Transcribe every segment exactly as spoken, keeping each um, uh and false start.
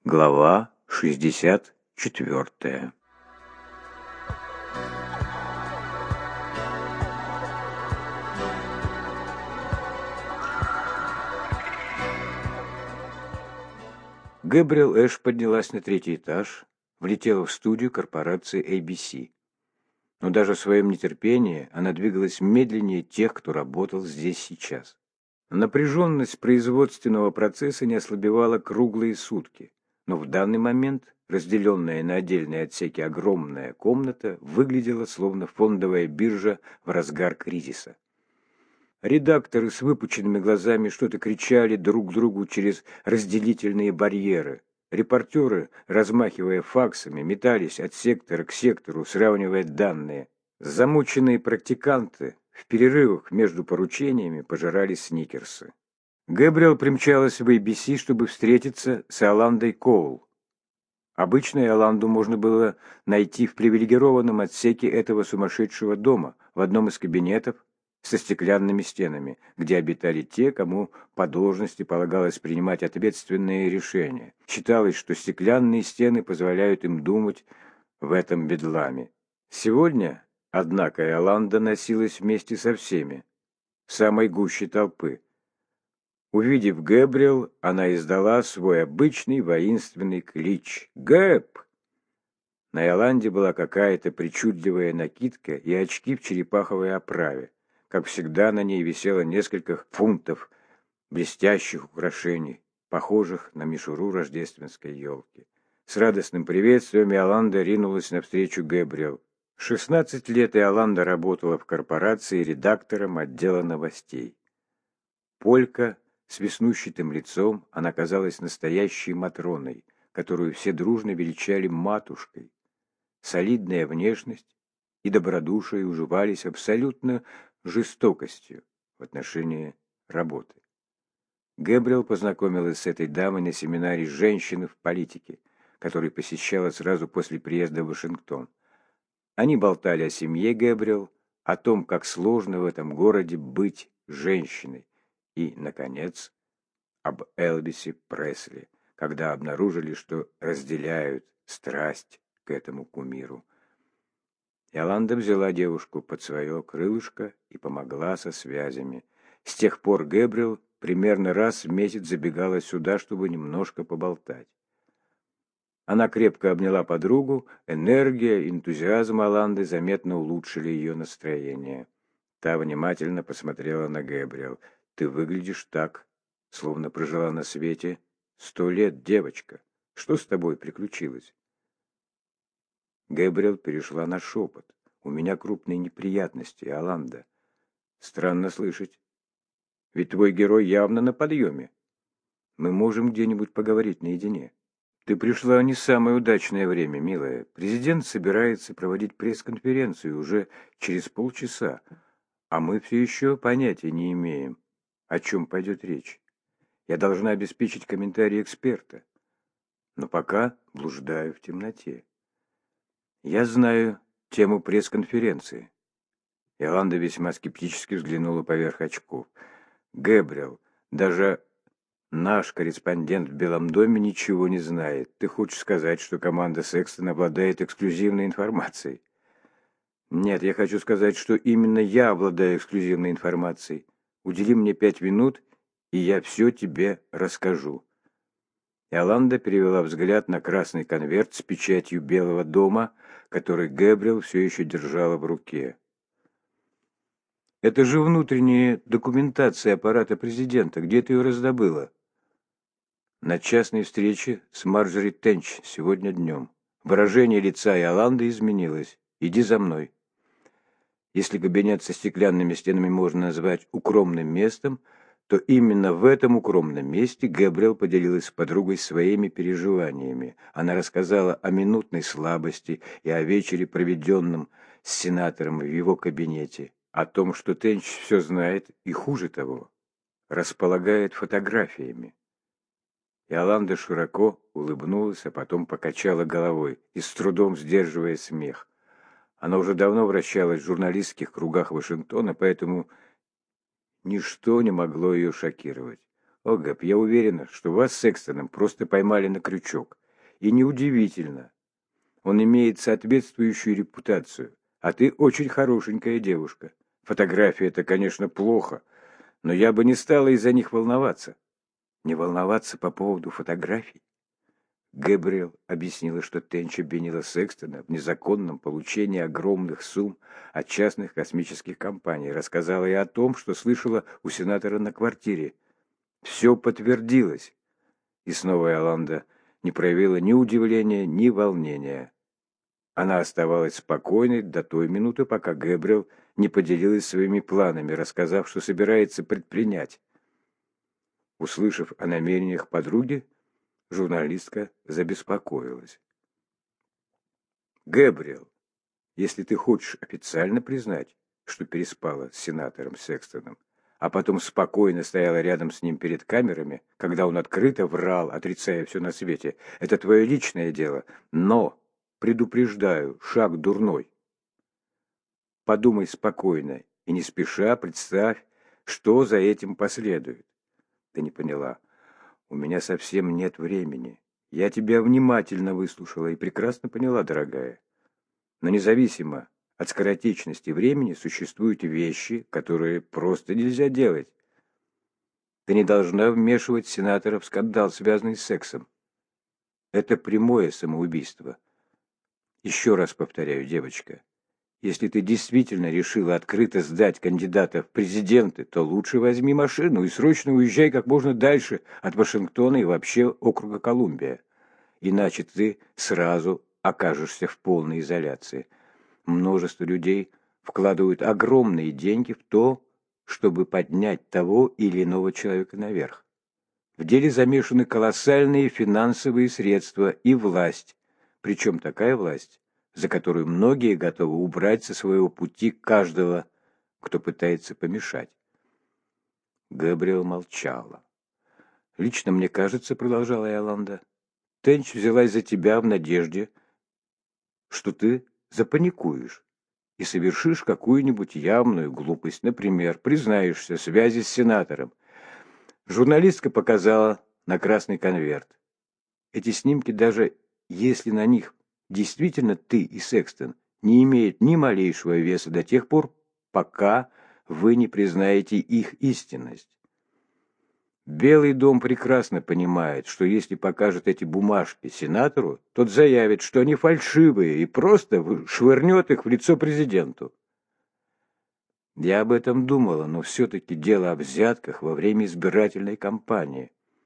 Глава шестьдесят четвертая. Гэбриэл Эш поднялась на третий этаж, влетела в студию корпорации эй би си. Но даже в своем нетерпении она двигалась медленнее тех, кто работал здесь сейчас. Напряженность производственного процесса не ослабевала круглые сутки, но в данный момент разделенная на отдельные отсеки огромная комната выглядела словно фондовая биржа в разгар кризиса. Редакторы с выпученными глазами что-то кричали друг другу через разделительные барьеры. Репортеры, размахивая факсами, метались от сектора к сектору, сравнивая данные. Замученные практиканты в перерывах между поручениями пожирали сникерсы. Гэбриэл примчалась в эй би си, чтобы встретиться с Иоландой Коул. Обычно Иоланду можно было найти в привилегированном отсеке этого сумасшедшего дома, в одном из кабинетов со стеклянными стенами, где обитали те, кому по должности полагалось принимать ответственные решения. Считалось, что стеклянные стены позволяют им думать в этом бедламе. Сегодня, однако, Иоланда носилась вместе со всеми, в самой гуще толпы. Увидев Гэбриэл, она издала свой обычный воинственный клич «Гэб!». На Иоланде была какая-то причудливая накидка и очки в черепаховой оправе. Как всегда, на ней висело несколько фунтов блестящих украшений, похожих на мишуру рождественской елки. С радостным приветствием Иоланда ринулась навстречу Гэбриэл. В шестнадцать лет Иоланда работала в корпорации редактором отдела новостей. Полька с веснущатым лицом, она казалась настоящей Матроной, которую все дружно величали матушкой. Солидная внешность и добродушие уживались абсолютно жестокостью в отношении работы. Гэбриэл познакомилась с этой дамой на семинаре «Женщины в политике», который посещала сразу после приезда в Вашингтон. Они болтали о семье Гэбриэл, о том, как сложно в этом городе быть женщиной, и, наконец, об Элвисе Пресли, когда обнаружили, что разделяют страсть к этому кумиру. Иоланда взяла девушку под свое крылышко и помогла со связями. С тех пор Гэбриэл примерно раз в месяц забегала сюда, чтобы немножко поболтать. Она крепко обняла подругу, энергия и энтузиазм Иоланды заметно улучшили ее настроение. Та внимательно посмотрела на Гэбриэл. «Ты выглядишь так, словно прожила на свете сто лет, девочка. Что с тобой приключилось?» Гэбриэл перешла на шепот. «У меня крупные неприятности, Иоланда. Странно слышать. Ведь твой герой явно на подъеме. Мы можем где-нибудь поговорить наедине». «Ты пришла не в самое удачное время, милая. Президент собирается проводить пресс-конференцию уже через полчаса, а мы все еще понятия не имеем, о чем пойдет речь. Я должна обеспечить комментарий эксперта, но пока блуждаю в темноте. Я знаю тему пресс-конференции». Иоланда весьма скептически взглянула поверх очков. «Гэбриэл, даже наш корреспондент в Белом доме ничего не знает. Ты хочешь сказать, что команда Секстон обладает эксклюзивной информацией?» «Нет, я хочу сказать, что именно я обладаю эксклюзивной информацией. Удели мне пять минут, и я все тебе расскажу». Иоланда перевела взгляд на красный конверт с печатью Белого дома, который Гэбриэл все еще держала в руке. «Это же внутренняя документация аппарата президента. Где ты ее раздобыла?» «На частной встрече с Марджори Тенч сегодня днем. Выражение лица Иоланды изменилось. Иди за мной». Если кабинет со стеклянными стенами можно назвать укромным местом, то именно в этом укромном месте Гэбриэл поделилась с подругой своими переживаниями. Она рассказала о минутной слабости и о вечере, проведенном с сенатором в его кабинете, о том, что Тенч все знает и, хуже того, располагает фотографиями. Иоланда широко улыбнулась, а потом покачала головой и с трудом сдерживая смех. Она уже давно вращалась в журналистских кругах Вашингтона, поэтому ничто не могло ее шокировать. О, Гэб, я уверена, что вас с Экстоном просто поймали на крючок. И неудивительно. Он имеет соответствующую репутацию, а ты очень хорошенькая девушка. Фотографии — это, конечно, плохо, но я бы не стала из-за них волноваться. Не волноваться по поводу фотографий? Гэбриэл объяснила, что Тенч обвинила Секстона в незаконном получении огромных сумм от частных космических компаний. Рассказала и о том, что слышала у сенатора на квартире. Все подтвердилось. И снова Иоланда не проявила ни удивления, ни волнения. Она оставалась спокойной до той минуты, пока Гэбриэл не поделилась своими планами, рассказав, что собирается предпринять. Услышав о намерениях подруги, журналистка забеспокоилась. «Гэбриэл, если ты хочешь официально признать, что переспала с сенатором Секстоном, а потом спокойно стояла рядом с ним перед камерами, когда он открыто врал, отрицая все на свете, это твое личное дело, но, предупреждаю, шаг дурной. Подумай спокойно и не спеша представь, что за этим последует». Ты не поняла. У меня совсем нет времени. Я тебя внимательно выслушала и прекрасно поняла, дорогая. Но независимо от скоротечности времени существуют вещи, которые просто нельзя делать. Ты не должна вмешивать сенатора в скандал, связанный с сексом. Это прямое самоубийство. Еще раз повторяю, девочка, если ты действительно решила открыто сдать кандидата в президенты, то лучше возьми машину и срочно уезжай как можно дальше от Вашингтона и вообще округа Колумбия. Иначе ты сразу окажешься в полной изоляции. Множество людей вкладывают огромные деньги в то, чтобы поднять того или иного человека наверх. В деле замешаны колоссальные финансовые средства и власть, причем такая власть, за которую многие готовы убрать со своего пути каждого, кто пытается помешать. Гэбриэл молчала. «Лично мне кажется, — продолжала Иоланда, — Тенч взялась за тебя в надежде, что ты запаникуешь и совершишь какую-нибудь явную глупость, например, признаешься в связи с сенатором. Журналистка показала на красный конверт. Эти снимки, даже если на них действительно ты и Секстон, не имеют ни малейшего веса до тех пор, пока вы не признаете их истинность. Белый дом прекрасно понимает, что если покажет эти бумажки сенатору, тот заявит, что они фальшивые, и просто швырнет их в лицо президенту. Я об этом думала, но все-таки дело о взятках во время избирательной кампании.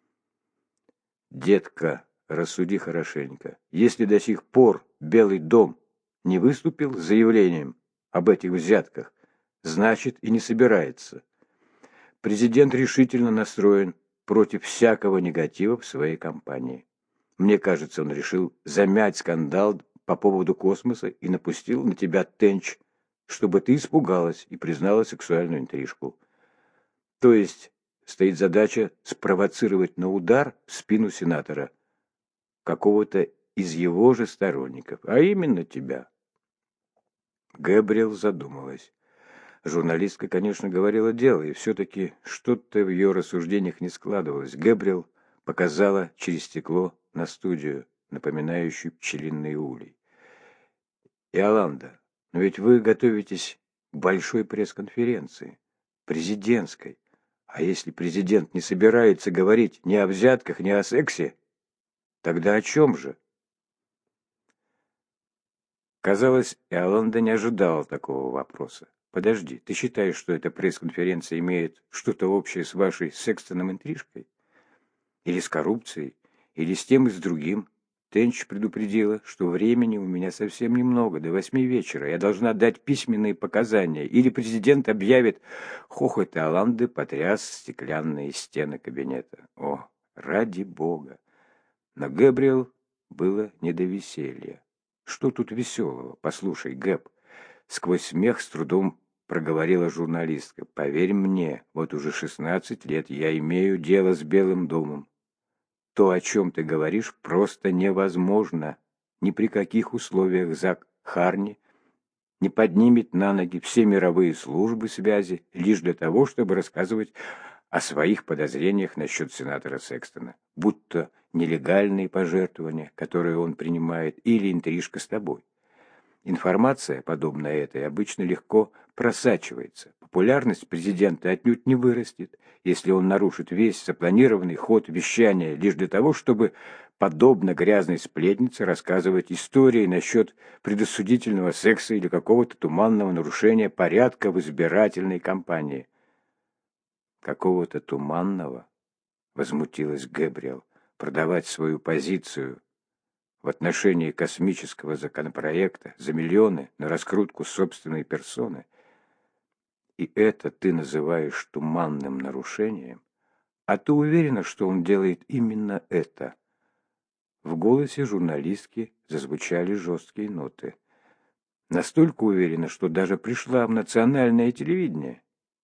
Детка, рассуди хорошенько. Если до сих пор Белый дом не выступил с заявлением об этих взятках, значит и не собирается. Президент решительно настроен против всякого негатива в своей кампании. Мне кажется, он решил замять скандал по поводу космоса и напустил на тебя Тенч, чтобы ты испугалась и признала сексуальную интрижку. То есть стоит задача спровоцировать на удар в спину сенатора какого-то из его же сторонников, а именно тебя. Гэбриэл задумалась. Журналистка, конечно, говорила дело, и все-таки что-то в ее рассуждениях не складывалось. Гэбриэл показала через стекло на студию, напоминающую пчелиный улей. «Иоланда, но ведь вы готовитесь к большой пресс-конференции, президентской. А если президент не собирается говорить ни о взятках, ни о сексе, тогда о чем же?» Казалось, Иоланда не ожидала такого вопроса. «Подожди, ты считаешь, что эта пресс-конференция имеет что-то общее с вашей Секстоном интрижкой? Или с коррупцией? Или с тем и с другим?» Тенч предупредила, что времени у меня совсем немного, до восьми вечера. Я должна дать письменные показания, или президент объявит. Хохот Иоланды потряс стеклянные стены кабинета. О, ради бога! Но Гэбриэл было не до веселья. «Что тут веселого? Послушай, Гэб», — сквозь смех с трудом проговорила журналистка, — «поверь мне, вот уже шестнадцать лет я имею дело с Белым домом. То, о чем ты говоришь, просто невозможно. Ни при каких условиях Зак Харни не поднимет на ноги все мировые службы связи лишь для того, чтобы рассказывать о своих подозрениях насчет сенатора Секстона, будто нелегальные пожертвования, которые он принимает, или интрижка с тобой. Информация, подобная этой, обычно легко просачивается. Популярность президента отнюдь не вырастет, если он нарушит весь запланированный ход вещания лишь для того, чтобы, подобно грязной сплетнице, рассказывать истории насчет предосудительного секса или какого-то туманного нарушения порядка в избирательной кампании. «Какого-то туманного?» — возмутилась Гэбриэл. «Продавать свою позицию в отношении космического законопроекта за миллионы на раскрутку собственной персоны. И это ты называешь туманным нарушением? А ты уверена, что он делает именно это?» В голосе журналистки зазвучали жесткие ноты. «Настолько уверена, что даже пришла в национальное телевидение.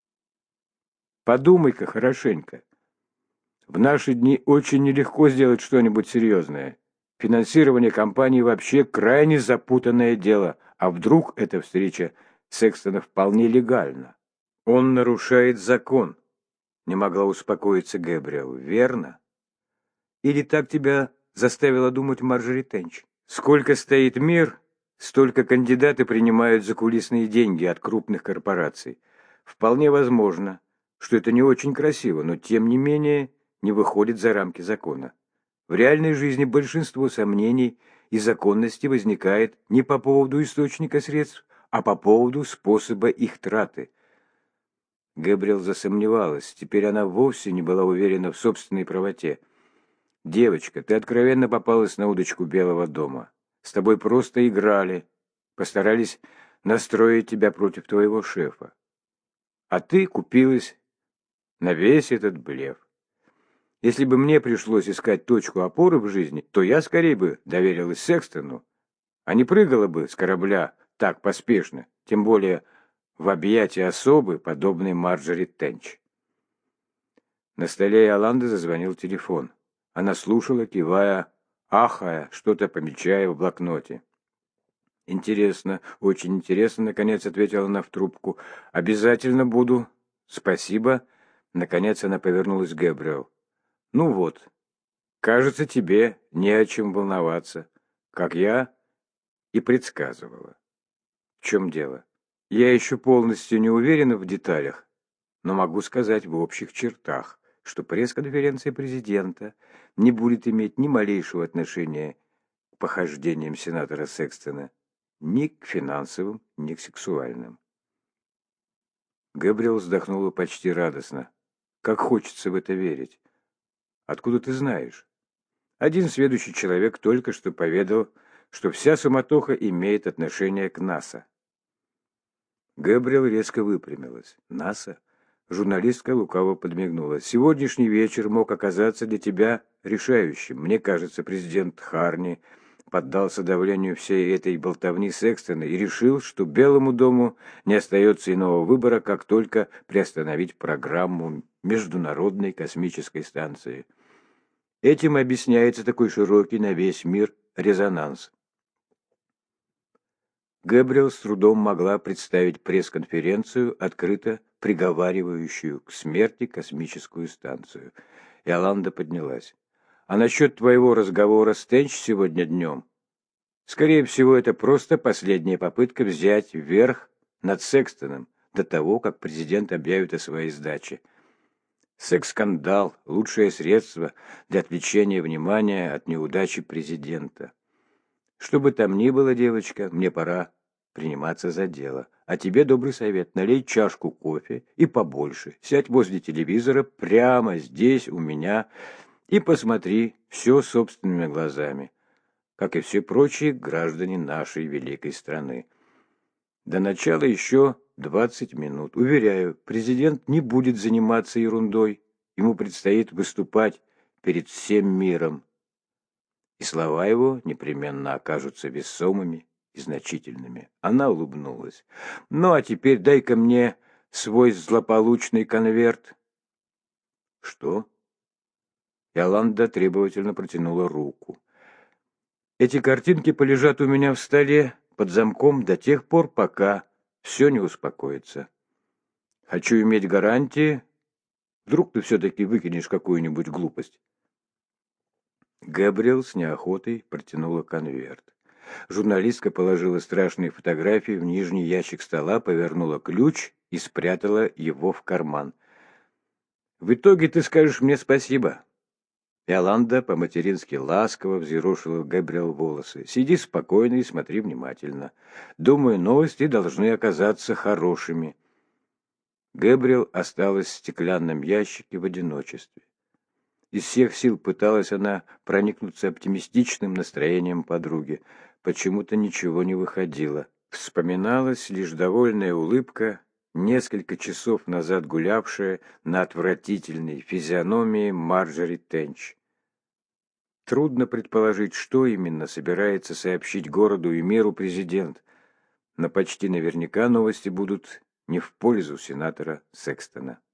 Подумай-ка хорошенько. В наши дни очень нелегко сделать что-нибудь серьезное. Финансирование кампании вообще крайне запутанное дело. А вдруг эта встреча Секстона вполне легальна? Он нарушает закон. Не могла успокоиться Гэбриэл. Верно? Или так тебя заставила думать Марджори Тенч? Сколько стоит мир, столько кандидаты принимают закулисные деньги от крупных корпораций. Вполне возможно, что это не очень красиво, но тем не менее не выходит за рамки закона. В реальной жизни большинство сомнений и законности возникает не по поводу источника средств, а по поводу способа их траты. Гэбриэл засомневалась. Теперь она вовсе не была уверена в собственной правоте. «Девочка, ты откровенно попалась на удочку Белого дома. С тобой просто играли, постарались настроить тебя против твоего шефа. А ты купилась на весь этот блеф. Если бы мне пришлось искать точку опоры в жизни, то я скорее бы доверилась Секстону, а не прыгала бы с корабля так поспешно, тем более в объятия особы, подобной Марджори Тенч». На столе Иоланды зазвонил телефон. Она слушала, кивая, ахая, что-то помечая в блокноте. «Интересно, очень интересно», — наконец ответила она в трубку. «Обязательно буду. Спасибо». Наконец она повернулась к Гэбриэл. «Ну вот, кажется, тебе не о чем волноваться, как я и предсказывала». «В чем дело?» «Я еще полностью не уверена в деталях, но могу сказать в общих чертах, что пресс-конференция президента не будет иметь ни малейшего отношения к похождениям сенатора Секстона, ни к финансовым, ни к сексуальным». Гэбриэл вздохнула почти радостно. «Как хочется в это верить. Откуда ты знаешь?» Один сведущий человек только что поведал, что вся суматоха имеет отношение к НАСА. Гэбриэл резко выпрямилась. «НАСА?» Журналистка лукаво подмигнула. «Сегодняшний вечер мог оказаться для тебя решающим. Мне кажется, президент Харни поддался давлению всей этой болтовни Секстона и решил, что Белому дому не остается иного выбора, как только приостановить программу Международной космической станции. Этим объясняется такой широкий на весь мир резонанс». Гэбриэл с трудом могла представить пресс-конференцию, открыто приговаривающую к смерти космическую станцию. Иоланда поднялась. «А насчет твоего разговора с Тенч сегодня днем? Скорее всего, это просто последняя попытка взять верх над Секстоном до того, как президент объявит о своей сдаче. Секс-скандал – лучшее средство для отвлечения внимания от неудачи президента. Что бы там ни было, девочка, мне пора приниматься за дело. А тебе добрый совет: налей чашку кофе и побольше. Сядь возле телевизора прямо здесь у меня и посмотри все собственными глазами, как и все прочие граждане нашей великой страны. До начала еще двадцать минут. Уверяю, президент не будет заниматься ерундой. Ему предстоит выступать перед всем миром. И слова его непременно окажутся весомыми и значительными». Она улыбнулась. «Ну, а теперь дай-ка мне свой злополучный конверт». «Что?» Иоланда требовательно протянула руку. «Эти картинки полежат у меня в столе под замком до тех пор, пока все не успокоится. Хочу иметь гарантии Вдруг ты все-таки выкинешь какую-нибудь глупость. Гэбриэл с неохотой протянула конверт. Журналистка положила страшные фотографии в нижний ящик стола, повернула ключ и спрятала его в карман. «В итоге ты скажешь мне спасибо». Иоланда по-матерински ласково взъерошила Гэбриэл волосы. «Сиди спокойно и смотри внимательно. Думаю, новости должны оказаться хорошими». Гэбриэл осталась в стеклянном ящике в одиночестве. Из всех сил пыталась она проникнуться оптимистичным настроением подруги. Почему-то ничего не выходило. Вспоминалась лишь довольная улыбка, несколько часов назад гулявшая на отвратительной физиономии Марджори Тенч. Трудно предположить, что именно собирается сообщить городу и миру президент, но почти наверняка новости будут не в пользу сенатора Секстона.